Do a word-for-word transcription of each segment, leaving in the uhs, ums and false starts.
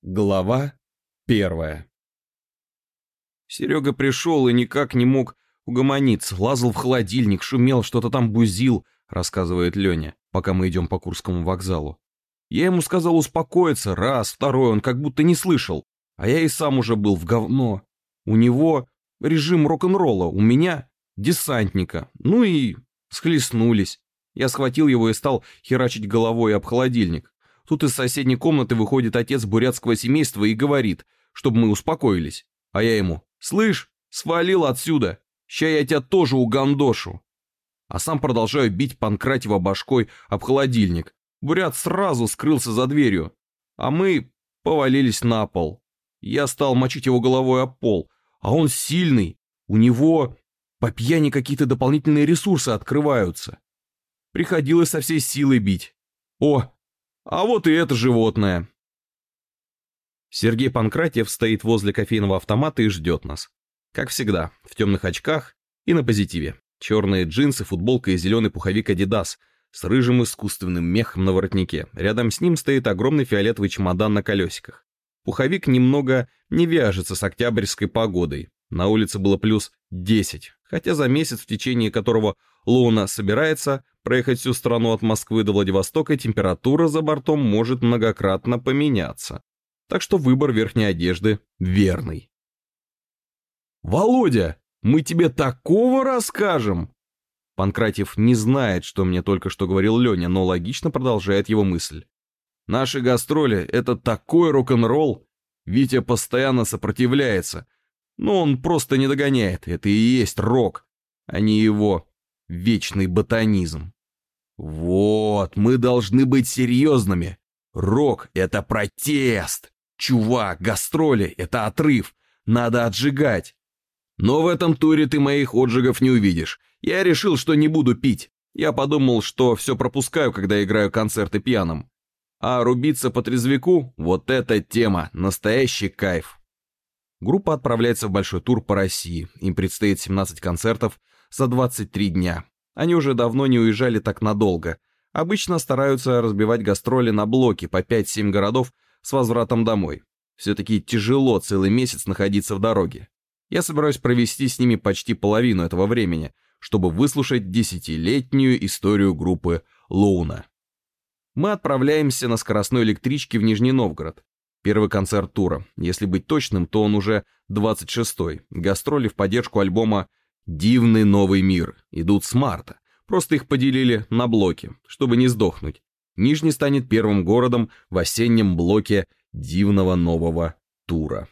Глава первая. Серега пришел и никак не мог угомониться. Лазал в холодильник, шумел, что-то там бузил, рассказывает Леня, пока мы идем по Курскому вокзалу. Я ему сказал успокоиться, раз, второй, он как будто не слышал. А я и сам уже был в говно. У него режим рок-н-ролла, у меня десантника. Ну и схлестнулись. Я схватил его и стал херачить головой об холодильник. Тут из соседней комнаты выходит отец бурятского семейства и говорит, чтобы мы успокоились. А я ему: «Слышь, свалил отсюда, ща я тебя тоже угандошу». А сам продолжаю бить Панкратьева башкой об холодильник. Бурят сразу скрылся за дверью, а мы повалились на пол. Я стал мочить его головой об пол, а он сильный, у него по пьяни какие-то дополнительные ресурсы открываются. Приходилось со всей силой бить. О! А вот и это животное. Сергей Панкратьев стоит возле кофейного автомата и ждет нас. Как всегда, в темных очках и на позитиве. Черные джинсы, футболка и зеленый пуховик Adidas с рыжим искусственным мехом на воротнике. Рядом с ним стоит огромный фиолетовый чемодан на колесиках. Пуховик немного не вяжется с октябрьской погодой. На улице было плюс десять, хотя за месяц, в течение которого Луна собирается проехать всю страну от Москвы до Владивостока, температура за бортом может многократно поменяться. Так что выбор верхней одежды верный. «Володя, мы тебе такого расскажем!» Панкратьев не знает, что мне только что говорил Леня, но логично продолжает его мысль. «Наши гастроли — это такой рок-н-ролл! Витя постоянно сопротивляется, но он просто не догоняет. Это и есть рок, а не его вечный ботанизм. Вот, мы должны быть серьезными. Рок — это протест. Чувак, гастроли — это отрыв. Надо отжигать. Но в этом туре ты моих отжигов не увидишь. Я решил, что не буду пить. Я подумал, что все пропускаю, когда играю концерты пьяным. А рубиться по трезвяку — вот эта тема, настоящий кайф. Группа отправляется в большой тур по России. Им предстоит семнадцать концертов за двадцать три дня. Они уже давно не уезжали так надолго. Обычно стараются разбивать гастроли на блоки по пять-семь городов с возвратом домой. Все-таки тяжело целый месяц находиться в дороге. Я собираюсь провести с ними почти половину этого времени, чтобы выслушать десятилетнюю историю группы Луна. Мы отправляемся на скоростной электричке в Нижний Новгород. Первый концерт тура. Если быть точным, то он уже двадцать шестой. Гастроли в поддержку альбома «Дивный новый мир» идут с марта. Просто их поделили на блоки, чтобы не сдохнуть. Нижний станет первым городом в осеннем блоке дивного нового тура.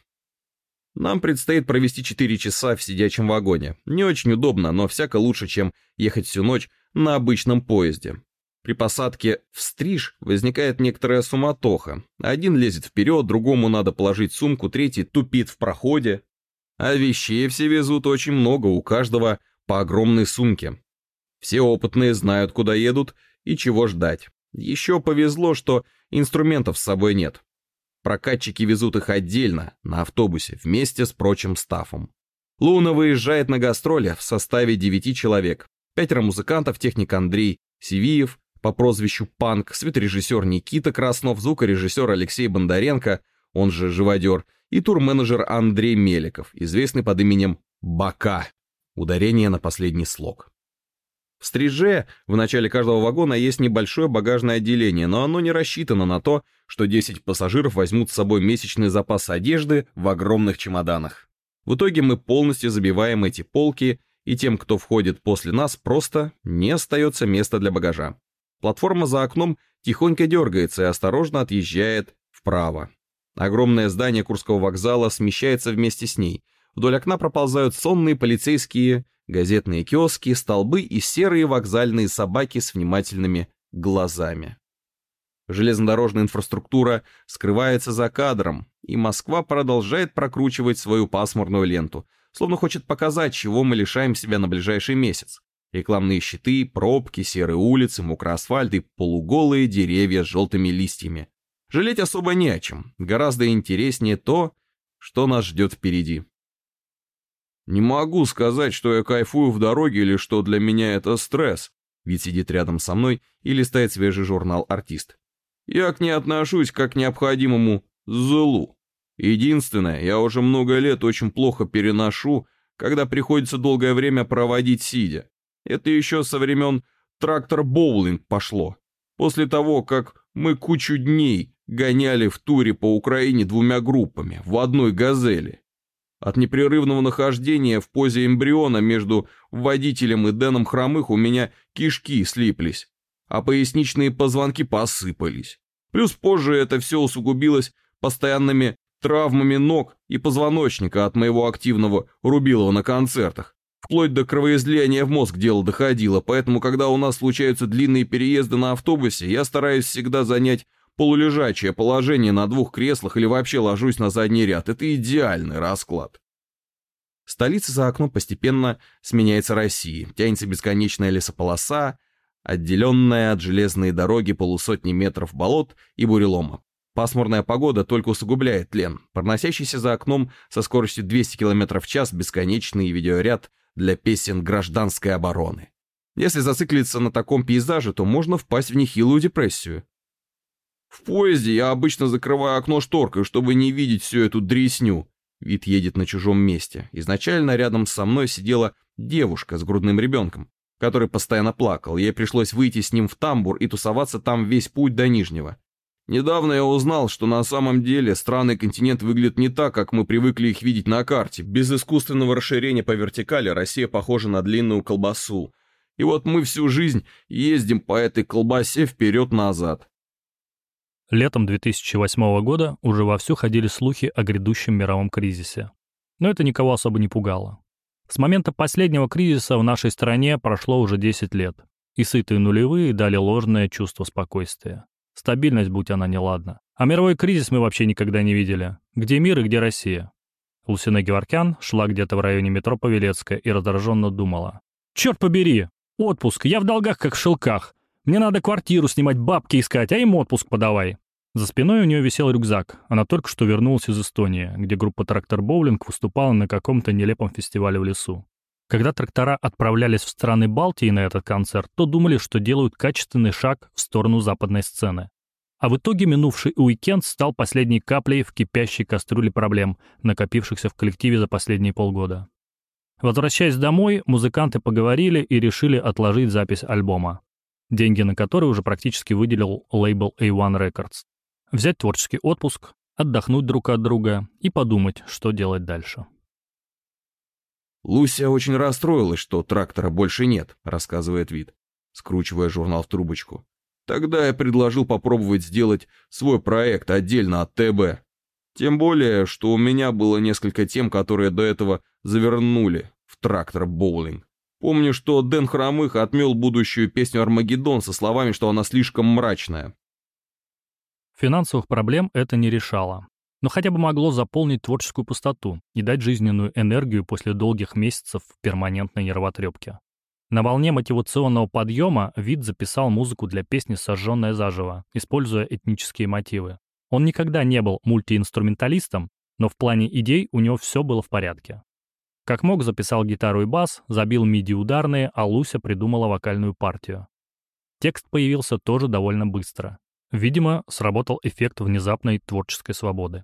Нам предстоит провести четыре часа в сидячем вагоне. Не очень удобно, но всяко лучше, чем ехать всю ночь на обычном поезде. При посадке в Стриж возникает некоторая суматоха. Один лезет вперед, другому надо положить сумку, третий тупит в проходе. А вещей все везут очень много, у каждого по огромной сумке. Все опытные знают, куда едут и чего ждать. Еще повезло, что инструментов с собой нет. Прокатчики везут их отдельно, на автобусе, вместе с прочим стафом. Луна выезжает на гастроли в составе девяти человек. Пятеро музыкантов, техник Андрей Сивиев по прозвищу Панк, светорежиссер Никита Краснов, звукорежиссер Алексей Бондаренко, он же Живодер, и турменеджер Андрей Меликов, известный под именем Бака. Ударение на последний слог. В Стриж в начале каждого вагона есть небольшое багажное отделение, но оно не рассчитано на то, что десять пассажиров возьмут с собой месячный запас одежды в огромных чемоданах. В итоге мы полностью забиваем эти полки, и тем, кто входит после нас, просто не остается места для багажа. Платформа за окном тихонько дергается и осторожно отъезжает вправо. Огромное здание Курского вокзала смещается вместе с ней. Вдоль окна проползают сонные полицейские, газетные киоски, столбы и серые вокзальные собаки с внимательными глазами. Железнодорожная инфраструктура скрывается за кадром, и Москва продолжает прокручивать свою пасмурную ленту, словно хочет показать, чего мы лишаем себя на ближайший месяц. Рекламные щиты, пробки, серые улицы, мокрый асфальт и полуголые деревья с желтыми листьями. Жалеть особо не о чем, гораздо интереснее то, что нас ждет впереди. Не могу сказать, что я кайфую в дороге или что для меня это стресс. Вид сидит рядом со мной и листает свежий журнал «Артист». Я к ней отношусь как к необходимому Зулу. Единственное, я уже много лет очень плохо переношу, когда приходится долгое время проводить сидя. Это еще со времен трактор-боулинг пошло. После того, как мы кучу дней гоняли в туре по Украине двумя группами, в одной «Газели». От непрерывного нахождения в позе эмбриона между водителем и Дэном Хромых у меня кишки слиплись, а поясничные позвонки посыпались. Плюс позже это все усугубилось постоянными травмами ног и позвоночника от моего активного рубилова на концертах. Вплоть до кровоизлияния в мозг дело доходило, поэтому, когда у нас случаются длинные переезды на автобусе, я стараюсь всегда занять полулежачее положение на двух креслах или вообще ложусь на задний ряд. Это идеальный расклад. Столица за окном постепенно сменяется Россией. Тянется бесконечная лесополоса, отделенная от железной дороги полусотни метров болот и бурелома. Пасмурная погода только усугубляет тлен. Проносящийся за окном со скоростью двести километров в час бесконечный видеоряд для песен гражданской обороны. Если зациклиться на таком пейзаже, то можно впасть в нехилую депрессию. В поезде я обычно закрываю окно шторкой, чтобы не видеть всю эту дресню. Вид едет на чужом месте. Изначально рядом со мной сидела девушка с грудным ребенком, который постоянно плакал. Ей пришлось выйти с ним в тамбур и тусоваться там весь путь до Нижнего. Недавно я узнал, что на самом деле страны и континент выглядят не так, как мы привыкли их видеть на карте. Без искусственного расширения по вертикали Россия похожа на длинную колбасу. И вот мы всю жизнь ездим по этой колбасе вперед-назад. Летом две тысячи восьмого года уже вовсю ходили слухи о грядущем мировом кризисе. Но это никого особо не пугало. С момента последнего кризиса в нашей стране прошло уже десять лет. И сытые нулевые дали ложное чувство спокойствия. Стабильность, будь она неладна. А мировой кризис мы вообще никогда не видели. Где мир и где Россия? Лусина Геворкян шла где-то в районе метро Павелецкая и раздраженно думала. «Черт побери! Отпуск! Я в долгах, как в шелках! Мне надо квартиру снимать, бабки искать, а им отпуск подавай!» За спиной у нее висел рюкзак. Она только что вернулась из Эстонии, где группа «Трактор-боулинг» выступала на каком-то нелепом фестивале в лесу. Когда трактора отправлялись в страны Балтии на этот концерт, то думали, что делают качественный шаг в сторону западной сцены. А в итоге минувший уикенд стал последней каплей в кипящей кастрюле проблем, накопившихся в коллективе за последние полгода. Возвращаясь домой, музыканты поговорили и решили отложить запись альбома, деньги на который уже практически выделил лейбл эй один Records. Взять творческий отпуск, отдохнуть друг от друга и подумать, что делать дальше. «Луся очень расстроилась, что трактора больше нет», — рассказывает Вит, скручивая журнал в трубочку. «Тогда я предложил попробовать сделать свой проект отдельно от ТБ. Тем более, что у меня было несколько тем, которые до этого завернули в трактор-боулинг. Помню, что Дэн Хромых отмел будущую песню «Армагеддон» со словами, что она слишком мрачная». Финансовых проблем это не решало, но хотя бы могло заполнить творческую пустоту и дать жизненную энергию после долгих месяцев перманентной нервотрепки. На волне мотивационного подъема Вит записал музыку для песни «Сожженная заживо», используя этнические мотивы. Он никогда не был мультиинструменталистом, но в плане идей у него все было в порядке. Как мог, записал гитару и бас, забил миди-ударные, а Луся придумала вокальную партию. Текст появился тоже довольно быстро. Видимо, сработал эффект внезапной творческой свободы.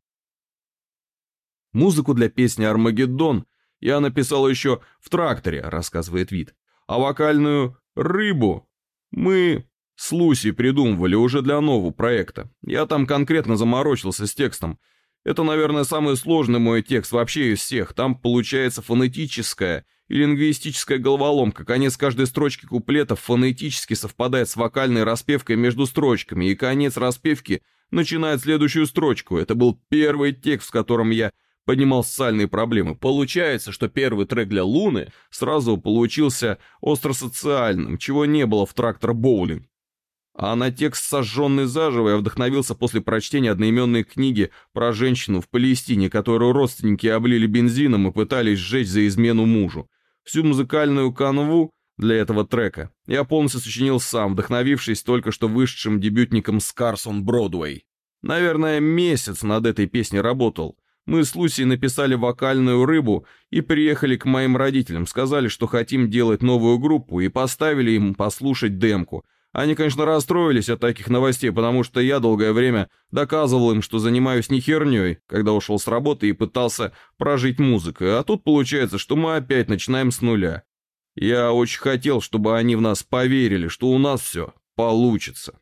«Музыку для песни «Армагеддон» я написал еще в тракторе», — рассказывает Вит. «А вокальную «Рыбу» мы с Лусей придумывали уже для нового проекта. Я там конкретно заморочился с текстом. Это, наверное, самый сложный мой текст вообще из всех. Там получается фонетическая и лингвистическая головоломка. Конец каждой строчки куплета фонетически совпадает с вокальной распевкой между строчками, и конец распевки начинает следующую строчку. Это был первый текст, в котором я поднимал социальные проблемы. Получается, что первый трек для Луны сразу получился остросоциальным, чего не было в «Трактор-боулинг». А на текст «Сожженный заживо» я вдохновился после прочтения одноименной книги про женщину в Палестине, которую родственники облили бензином и пытались сжечь за измену мужу. Всю музыкальную канву для этого трека я полностью сочинил сам, вдохновившись только что вышедшим дебютником «Scars on Broadway». Наверное, месяц над этой песней работал. Мы с Лусей написали вокальную «Рыбу» и приехали к моим родителям, сказали, что хотим делать новую группу, и поставили им послушать демку. Они, конечно, расстроились от таких новостей, потому что я долгое время доказывал им, что занимаюсь не херней, когда ушел с работы и пытался прожить музыкой. А тут получается, что мы опять начинаем с нуля. Я очень хотел, чтобы они в нас поверили, что у нас все получится.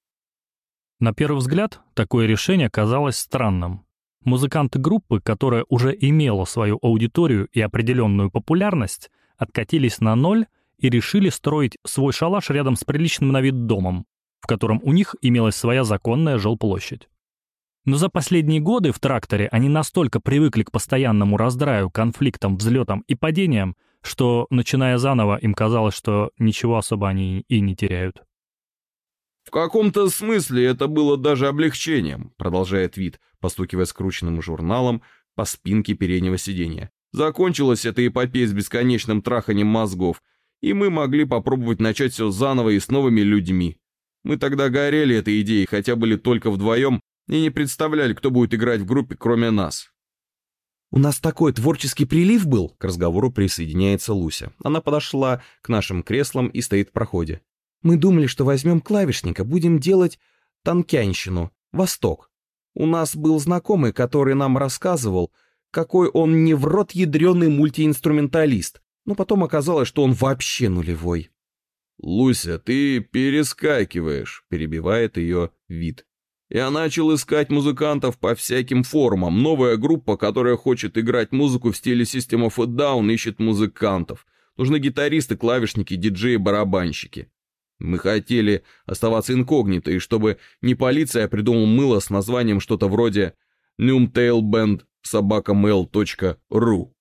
На первый взгляд, такое решение казалось странным. Музыканты группы, которая уже имела свою аудиторию и определенную популярность, откатились на ноль и решили строить свой шалаш рядом с приличным на вид домом, в котором у них имелась своя законная жилплощадь. Но за последние годы в тракторе они настолько привыкли к постоянному раздраю, конфликтам, взлетам и падениям, что, начиная заново, им казалось, что ничего особо они и не теряют. «В каком-то смысле это было даже облегчением», продолжает Вит, постукивая скрученным журналом по спинке переднего сиденья. «Закончилась эта эпопея с бесконечным траханием мозгов, и мы могли попробовать начать все заново и с новыми людьми. Мы тогда горели этой идеей, хотя были только вдвоем, и не представляли, кто будет играть в группе, кроме нас». «У нас такой творческий прилив был», — к разговору присоединяется Луся. Она подошла к нашим креслам и стоит в проходе. «Мы думали, что возьмем клавишника, будем делать танкянщину, Восток. У нас был знакомый, который нам рассказывал, какой он не в рот ядреный мультиинструменталист, но потом оказалось, что он вообще нулевой». «Луся, ты перескакиваешь», — перебивает ее Вит. «Я начал искать музыкантов по всяким форумам. Новая группа, которая хочет играть музыку в стиле System of a Down, ищет музыкантов. Нужны гитаристы, клавишники, диджеи, барабанщики. Мы хотели оставаться инкогнито, и чтобы не полиция, я придумал мыло с названием что-то вроде numtailband собака мэйл точка ру».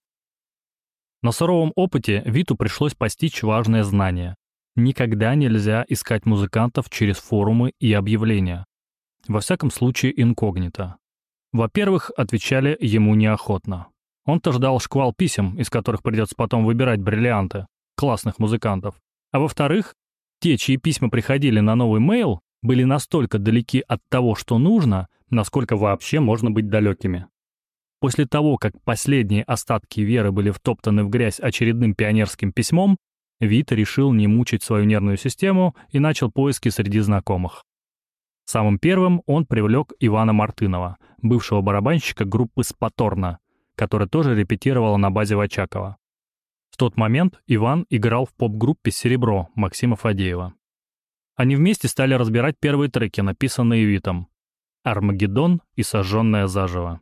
На суровом опыте Виту пришлось постичь важное знание. Никогда нельзя искать музыкантов через форумы и объявления. Во всяком случае, инкогнито. Во-первых, отвечали ему неохотно. Он-то ждал шквал писем, из которых придется потом выбирать бриллианты, классных музыкантов. А во-вторых, те, чьи письма приходили на новый мейл, были настолько далеки от того, что нужно, насколько вообще можно быть далекими. После того, как последние остатки веры были втоптаны в грязь очередным пионерским письмом, Вит решил не мучить свою нервную систему и начал поиски среди знакомых. Самым первым он привлек Ивана Мартынова, бывшего барабанщика группы «Спаторна», которая тоже репетировала на базе Вачакова. В тот момент Иван играл в поп-группе «Серебро» Максима Фадеева. Они вместе стали разбирать первые треки, написанные Витом: «Армагеддон» и «Сожженная заживо».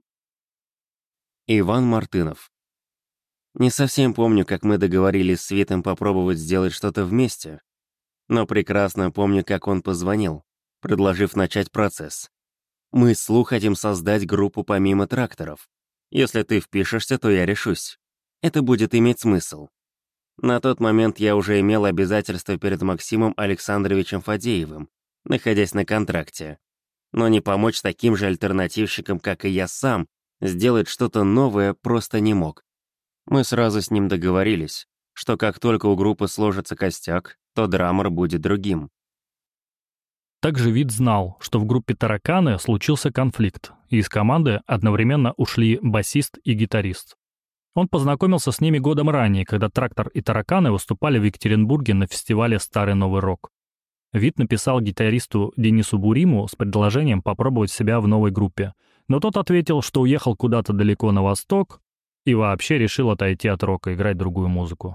Иван Мартынов. Не совсем помню, как мы договорились с Витом попробовать сделать что-то вместе, но прекрасно помню, как он позвонил, предложив начать процесс. Мы с Лу хотим создать группу помимо тракторов. Если ты впишешься, то я решусь. Это будет иметь смысл. На тот момент я уже имел обязательства перед Максимом Александровичем Фадеевым, находясь на контракте. Но не помочь таким же альтернативщикам, как и я сам, сделать что-то новое просто не мог. Мы сразу с ним договорились, что как только у группы сложится костяк, то драмер будет другим. Также Вит знал, что в группе «Тараканы» случился конфликт, и из команды одновременно ушли басист и гитарист. Он познакомился с ними годом ранее, когда «Трактор» и «Тараканы» выступали в Екатеринбурге на фестивале «Старый Новый Рок». Вит написал гитаристу Денису Буриму с предложением попробовать себя в новой группе, но тот ответил, что уехал куда-то далеко на восток и вообще решил отойти от рока, играть другую музыку.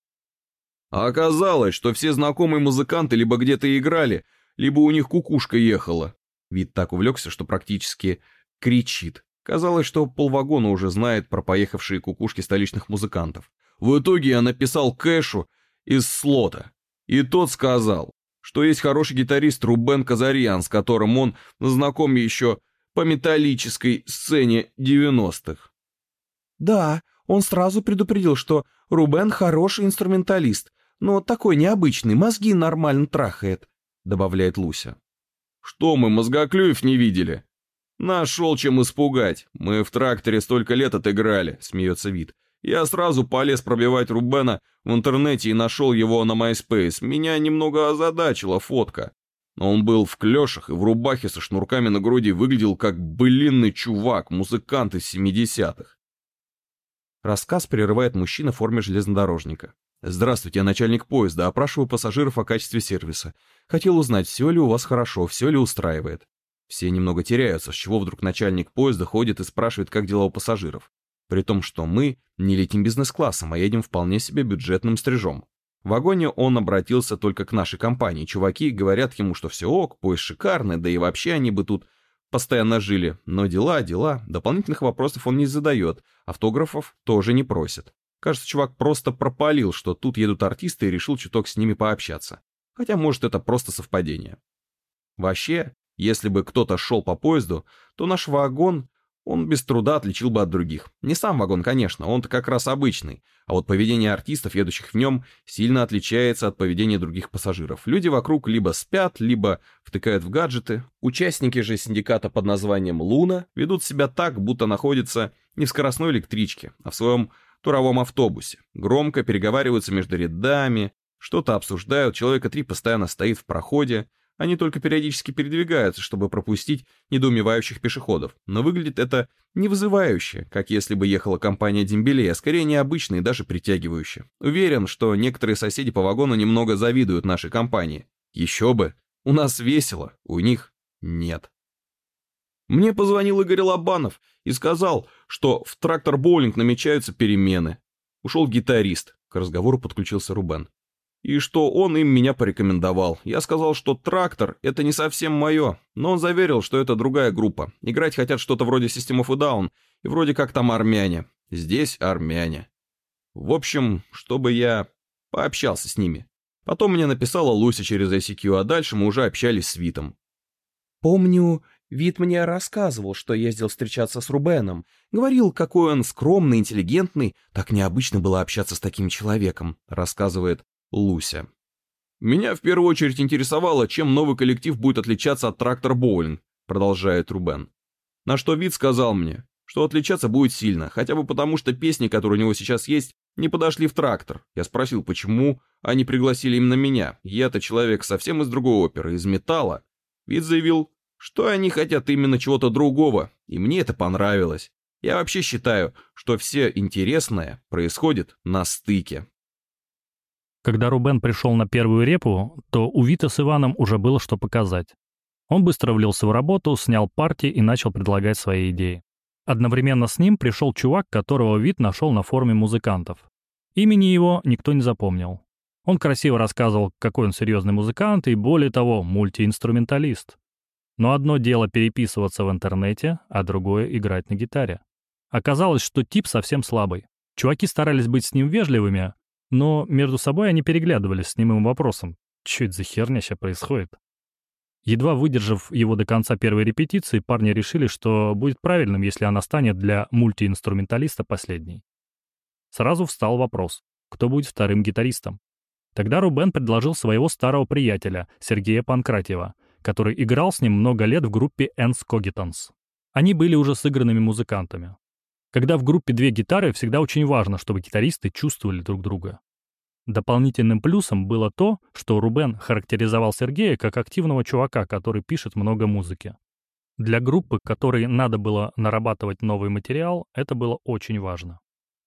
А оказалось, что все знакомые музыканты либо где-то играли, либо у них кукушка ехала. Вит так увлекся, что практически кричит. Казалось, что полвагона уже знает про поехавшие кукушки столичных музыкантов. В итоге я написал Кэшу из слота, и тот сказал, что есть хороший гитарист Рубен Казарьян, с которым он знаком еще по металлической сцене девяностых. «Да, он сразу предупредил, что Рубен хороший инструменталист, но такой необычный, мозги нормально трахает», — добавляет Луся. «Что мы, мозгоклюев не видели? Нашел чем испугать. Мы в тракторе столько лет отыграли», — смеется Вит. «Я сразу полез пробивать Рубена в интернете и нашел его на MySpace. Меня немного озадачила фотка. Но он был в клешах и в рубахе со шнурками на груди, выглядел как былинный чувак, музыкант из семидесятых. Рассказ прерывает мужчина в форме железнодорожника. «Здравствуйте, я начальник поезда, опрашиваю пассажиров о качестве сервиса. Хотел узнать, все ли у вас хорошо, все ли устраивает». Все немного теряются, с чего вдруг начальник поезда ходит и спрашивает, как дела у пассажиров. При том, что мы не летим бизнес-классом, а едем вполне себе бюджетным стрижом. В вагоне он обратился только к нашей компании. Чуваки говорят ему, что все ок, поезд шикарный, да и вообще они бы тут постоянно жили. Но дела, дела, дополнительных вопросов он не задает, автографов тоже не просит. Кажется, чувак просто пропалил, что тут едут артисты и решил чуток с ними пообщаться. Хотя, может, это просто совпадение. Вообще, если бы кто-то шел по поезду, то наш вагон он без труда отличил бы от других. Не сам вагон, конечно, он-то как раз обычный, а вот поведение артистов, едущих в нем, сильно отличается от поведения других пассажиров. Люди вокруг либо спят, либо втыкают в гаджеты. Участники же синдиката под названием «Луна» ведут себя так, будто находятся не в скоростной электричке, а в своем туровом автобусе. Громко переговариваются между рядами, что-то обсуждают, человека три постоянно стоит в проходе. Они только периодически передвигаются, чтобы пропустить недоумевающих пешеходов. Но выглядит это не вызывающе, как если бы ехала компания дембелей, а скорее необычно и даже притягивающе. Уверен, что некоторые соседи по вагону немного завидуют нашей компании. Еще бы, у нас весело, у них нет. Мне позвонил Игорь Лобанов и сказал, что в трактор-боулинг намечаются перемены. Ушел гитарист, к разговору подключился Рубен. И что он им меня порекомендовал. Я сказал, что трактор — это не совсем мое, но он заверил, что это другая группа. Играть хотят что-то вроде System of a Down, и вроде как там армяне. Здесь армяне. В общем, чтобы я пообщался с ними. Потом мне написала Луся через ай си кью, а дальше мы уже общались с Витом. Помню, Вит мне рассказывал, что ездил встречаться с Рубеном. Говорил, какой он скромный, интеллигентный. Так необычно было общаться с таким человеком, рассказывает Луся. «Меня в первую очередь интересовало, чем новый коллектив будет отличаться от трактор-боулинг», продолжает Рубен. На что Вит сказал мне, что отличаться будет сильно, хотя бы потому, что песни, которые у него сейчас есть, не подошли в трактор. Я спросил, почему они пригласили именно меня. Я-то человек совсем из другой оперы, из металла. Вит заявил, что они хотят именно чего-то другого, и мне это понравилось. Я вообще считаю, что все интересное происходит на стыке. Когда Рубен пришел на первую репу, то у Вита с Иваном уже было что показать. Он быстро влился в работу, снял партии и начал предлагать свои идеи. Одновременно с ним пришел чувак, которого Вит нашел на форуме музыкантов. Имени его никто не запомнил. Он красиво рассказывал, какой он серьезный музыкант и, более того, мультиинструменталист. Но одно дело переписываться в интернете, а другое — играть на гитаре. Оказалось, что тип совсем слабый. Чуваки старались быть с ним вежливыми, но между собой они переглядывались с немым вопросом. Чё это за херня сейчас происходит? Едва выдержав его до конца первой репетиции, парни решили, что будет правильным, если она станет для мультиинструменталиста последней. Сразу встал вопрос, кто будет вторым гитаристом. Тогда Рубен предложил своего старого приятеля, Сергея Панкратьева, который играл с ним много лет в группе Ens Cogitans. Они были уже сыгранными музыкантами. Когда в группе две гитары, всегда очень важно, чтобы гитаристы чувствовали друг друга. Дополнительным плюсом было то, что Рубен характеризовал Сергея как активного чувака, который пишет много музыки. Для группы, которой надо было нарабатывать новый материал, это было очень важно.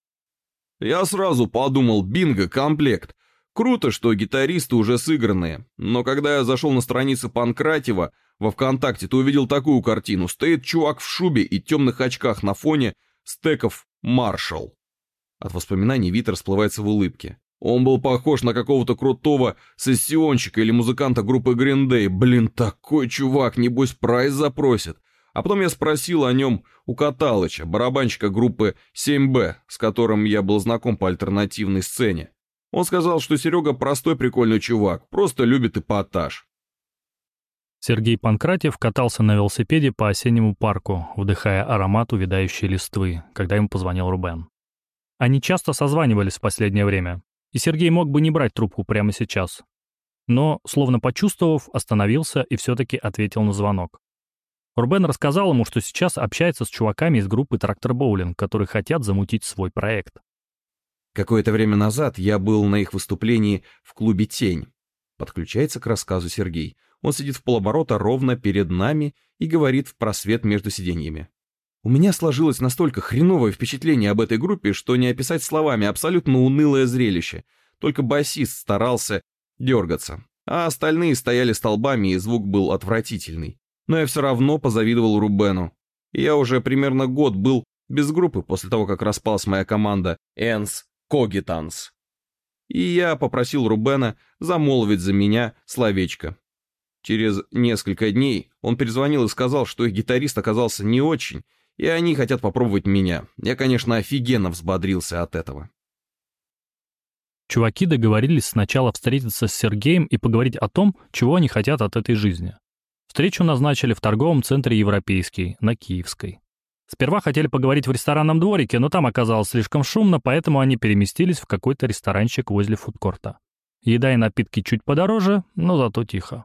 Я сразу подумал, бинго, комплект. Круто, что гитаристы уже сыгранные. Но когда я зашел на страницу Панкратьева во ВКонтакте, то увидел такую картину. Стоит чувак в шубе и темных очках на фоне стеков Marshall. От воспоминаний Вит расплывается в улыбке. Он был похож на какого-то крутого сессионщика или музыканта группы Green Day. Блин, такой чувак, небось прайс запросит. А потом я спросил о нем у Каталыча, барабанщика группы семь бэ, с которым я был знаком по альтернативной сцене. Он сказал, что Серега простой прикольный чувак, просто любит эпатаж. Сергей Панкратьев катался на велосипеде по осеннему парку, вдыхая аромат увядающей листвы, когда ему позвонил Рубен. Они часто созванивались в последнее время, и Сергей мог бы не брать трубку прямо сейчас. Но, словно почувствовав, остановился и все-таки ответил на звонок. Рубен рассказал ему, что сейчас общается с чуваками из группы «Трактор Боулинг», которые хотят замутить свой проект. Какое-то время назад я был на их выступлении в клубе «Тень». Подключается к рассказу Сергей. Он сидит в полоборота ровно перед нами и говорит в просвет между сиденьями. У меня сложилось настолько хреновое впечатление об этой группе, что не описать словами, абсолютно унылое зрелище. только басист старался дергаться, а остальные стояли столбами, и звук был отвратительный. Но я все равно позавидовал Рубену. И я уже примерно год был без группы после того, как распалась моя команда Ens Cogitans. И я попросил Рубена замолвить за меня словечко. Через несколько дней он перезвонил и сказал, что их гитарист оказался не очень, и они хотят попробовать меня. Я, конечно, офигенно взбодрился от этого. Чуваки договорились сначала встретиться с Сергеем и поговорить о том, чего они хотят от этой жизни. Встречу назначили в торговом центре «Европейский» на Киевской. Сперва хотели поговорить в ресторанном дворике, но там оказалось слишком шумно, поэтому они переместились в какой-то ресторанчик возле фудкорта. Еда и напитки чуть подороже, но зато тихо.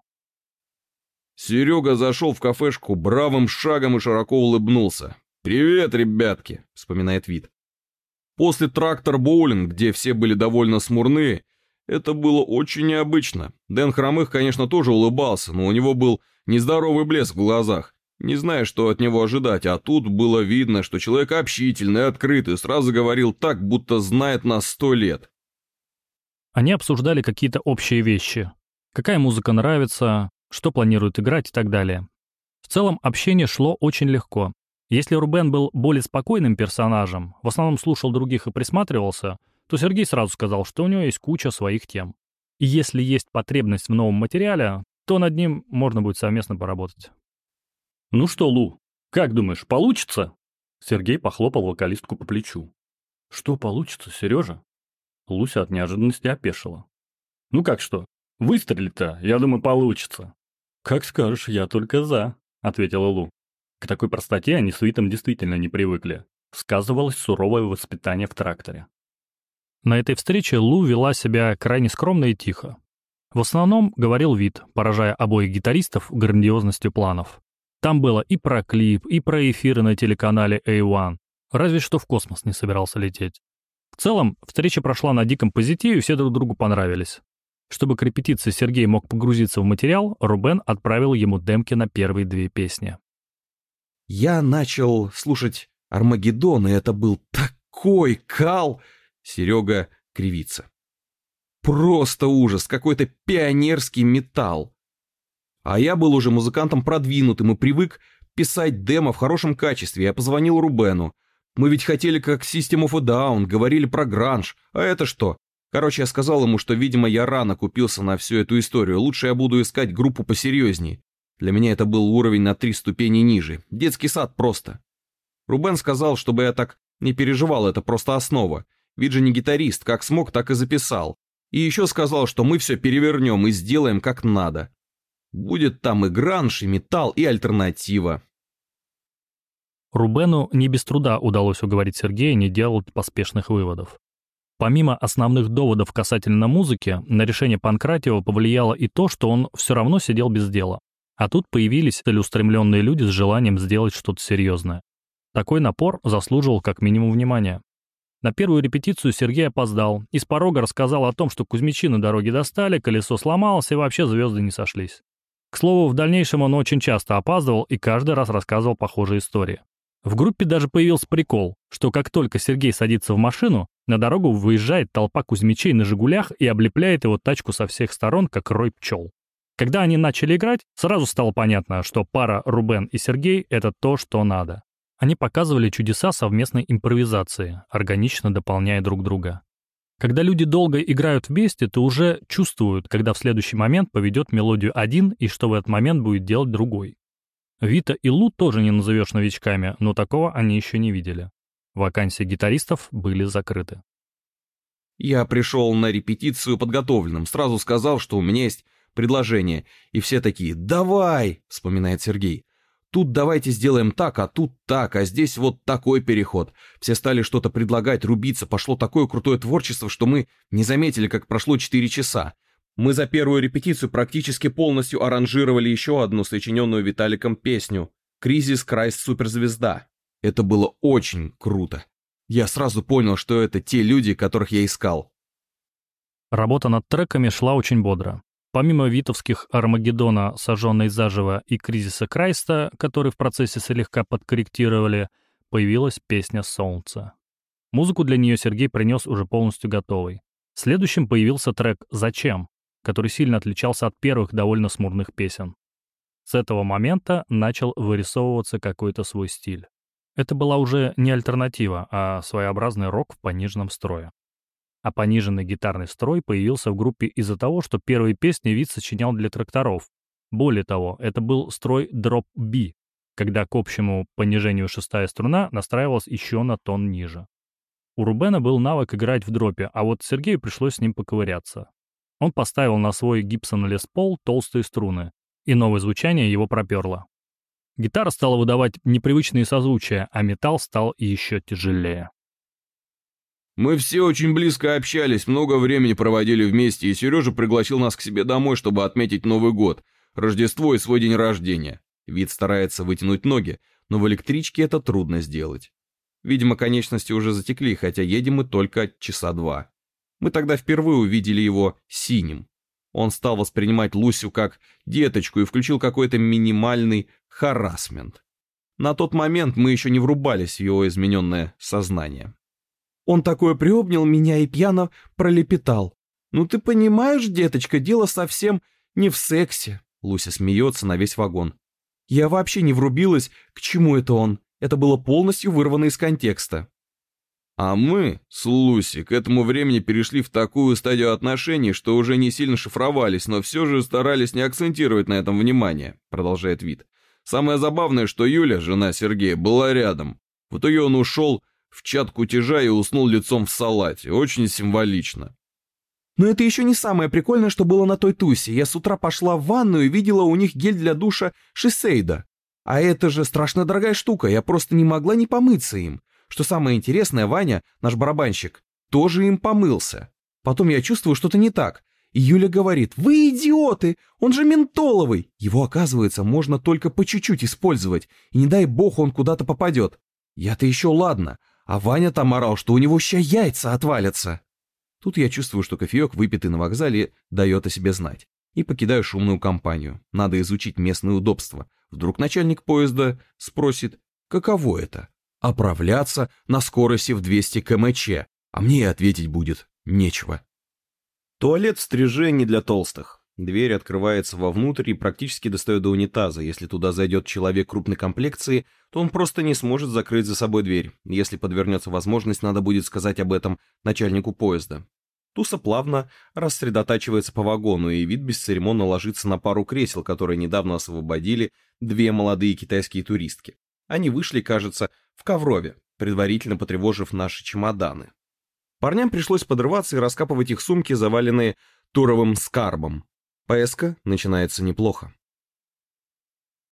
Серега зашел в кафешку бравым шагом и широко улыбнулся. «Привет, ребятки», — вспоминает Вит. После трактор-боулинг, где все были довольно смурные, это было очень необычно. Дэн Хромых, конечно, тоже улыбался, но у него был нездоровый блеск в глазах. Не зная, что от него ожидать, а тут было видно, что человек общительный, открытый, сразу говорил так, будто знает нас сто лет. Они обсуждали какие-то общие вещи. Какая музыка нравится, что планируют играть и так далее. В целом общение шло очень легко. Если Рубен был более спокойным персонажем, в основном слушал других и присматривался, то Сергей сразу сказал, что у него есть куча своих тем. И если есть потребность в новом материале, то над ним можно будет совместно поработать. «Ну что, Лу, как думаешь, получится?» Сергей похлопал вокалистку по плечу. «Что получится, Сережа?» Луся от неожиданности опешила. «Ну как что? Выстрелить-то, я думаю, получится». «Как скажешь, я только за», — ответила Лу. К такой простоте они с Витом действительно не привыкли. Сказывалось суровое воспитание в тракторе. На этой встрече Лу вела себя крайне скромно и тихо. В основном говорил Вит, поражая обоих гитаристов грандиозностью планов. Там было и про клип, и про эфиры на телеканале эй один, разве что в космос не собирался лететь. В целом, встреча прошла на диком позитиве, все друг другу понравились. Чтобы к репетиции Сергей мог погрузиться в материал, Рубен отправил ему демки на первые две песни. Я начал слушать «Армагеддон», и это был такой кал! Серега кривится. Просто ужас, какой-то пионерский металл. А я был уже музыкантом продвинутым и привык писать демо в хорошем качестве. Я позвонил Рубену. Мы ведь хотели как System of a Down, говорили про гранж. А это что? Короче, я сказал ему, что, видимо, я рано купился на всю эту историю. Лучше я буду искать группу посерьезней. Для меня это был уровень на три ступени ниже. Детский сад просто. Рубен сказал, чтобы я так не переживал, это просто основа. Ведь же не гитарист, как смог, так и записал. И еще сказал, что мы все перевернем и сделаем как надо. Будет там и гранж, и металл, и альтернатива. Рубену не без труда удалось уговорить Сергея не делать поспешных выводов. Помимо основных доводов касательно музыки, на решение Панкратиева повлияло и то, что он все равно сидел без дела. А тут появились целеустремленные люди с желанием сделать что-то серьезное. Такой напор заслуживал как минимум внимания. На первую репетицию Сергей опоздал и с порога рассказал о том, что кузьмичи на дороге достали, колесо сломалось и вообще звезды не сошлись. К слову, в дальнейшем он очень часто опаздывал и каждый раз рассказывал похожие истории. В группе даже появился прикол, что как только Сергей садится в машину, на дорогу выезжает толпа кузьмичей на «Жигулях» и облепляет его тачку со всех сторон, как рой пчел. Когда они начали играть, сразу стало понятно, что пара Рубен и Сергей — это то, что надо. Они показывали чудеса совместной импровизации, органично дополняя друг друга. Когда люди долго играют вместе, то уже чувствуют, когда в следующий момент поведет мелодию один и что в этот момент будет делать другой. Вита и Лу тоже не назовешь новичками, но такого они еще не видели. Вакансии гитаристов были закрыты. Я пришел на репетицию подготовленным, сразу сказал, что у меня есть предложение, и все такие «давай», вспоминает Сергей. Тут давайте сделаем так, а тут так, а здесь вот такой переход. Все стали что-то предлагать, рубиться, пошло такое крутое творчество, что мы не заметили, как прошло четыре часа. Мы за первую репетицию практически полностью аранжировали еще одну сочиненную Виталиком песню «Кризис Крайст Суперзвезда». Это было очень круто. Я сразу понял, что это те люди, которых я искал. Работа над треками шла очень бодро. Помимо витовских «Армагеддона», «Сожженной заживо» и «Кризиса Крайста», которые в процессе слегка подкорректировали, появилась песня «Солнце». Музыку для нее Сергей принес уже полностью готовой. Следующим появился трек «Зачем?», который сильно отличался от первых довольно смурных песен. С этого момента начал вырисовываться какой-то свой стиль. Это была уже не альтернатива, а своеобразный рок в пониженном строе. А пониженный гитарный строй появился в группе из-за того, что первые песни Вит сочинял для тракторов. Более того, это был строй дроп-би, когда к общему понижению шестая струна настраивалась еще на тон ниже. У Рубена был навык играть в дропе, а вот Сергею пришлось с ним поковыряться. Он поставил на свой Gibson Les Paul толстые струны, и новое звучание его проперло. Гитара стала выдавать непривычные созвучия, а металл стал еще тяжелее. Мы все очень близко общались, много времени проводили вместе, и Сережа пригласил нас к себе домой, чтобы отметить Новый год, Рождество и свой день рождения. Вит старается вытянуть ноги, но в электричке это трудно сделать. Видимо, конечности уже затекли, хотя едем мы только часа два. Мы тогда впервые увидели его синим. Он стал воспринимать Лусю как деточку и включил какой-то минимальный харассмент. На тот момент мы еще не врубались в его измененное сознание. Он такое приобнял меня и пьяно пролепетал. «Ну ты понимаешь, деточка, дело совсем не в сексе». Луся смеется на весь вагон. Я вообще не врубилась, к чему это он. Это было полностью вырвано из контекста. А мы с Луси к этому времени перешли в такую стадию отношений, что уже не сильно шифровались, но все же старались не акцентировать на этом внимание, продолжает Вит. Самое забавное, что Юля, жена Сергея, была рядом. В итоге он ушел в чат кутежа и уснул лицом в салате. Очень символично. Но это еще не самое прикольное, что было на той тусе. Я с утра пошла в ванную и видела у них гель для душа Шисейда. А это же страшно дорогая штука, я просто не могла не помыться им. Что самое интересное, Ваня, наш барабанщик, тоже им помылся. Потом я чувствую, что-то не так. И Юля говорит: «Вы идиоты, он же ментоловый». Его, оказывается, можно только по чуть-чуть использовать, и не дай бог он куда-то попадет. Я-то еще ладно, а Ваня там орал, что у него ща яйца отвалятся. Тут я чувствую, что кофеек, выпитый на вокзале, дает о себе знать. И покидаю шумную компанию. Надо изучить местные удобства. Вдруг начальник поезда спросит, каково это? Оправляться на скорости в двести километров в час. А мне и ответить будет нечего. Туалет в Стриже не для толстых. Дверь открывается вовнутрь и практически достает до унитаза. Если туда зайдет человек крупной комплекции, то он просто не сможет закрыть за собой дверь. Если подвернется возможность, надо будет сказать об этом начальнику поезда. Туса плавно рассредотачивается по вагону, и Вит бесцеремонно ложится на пару кресел, которые недавно освободили две молодые китайские туристки. Они вышли, кажется, в Коврове, предварительно потревожив наши чемоданы. Парням пришлось подрываться и раскапывать их сумки, заваленные туровым скарбом. Поездка начинается неплохо.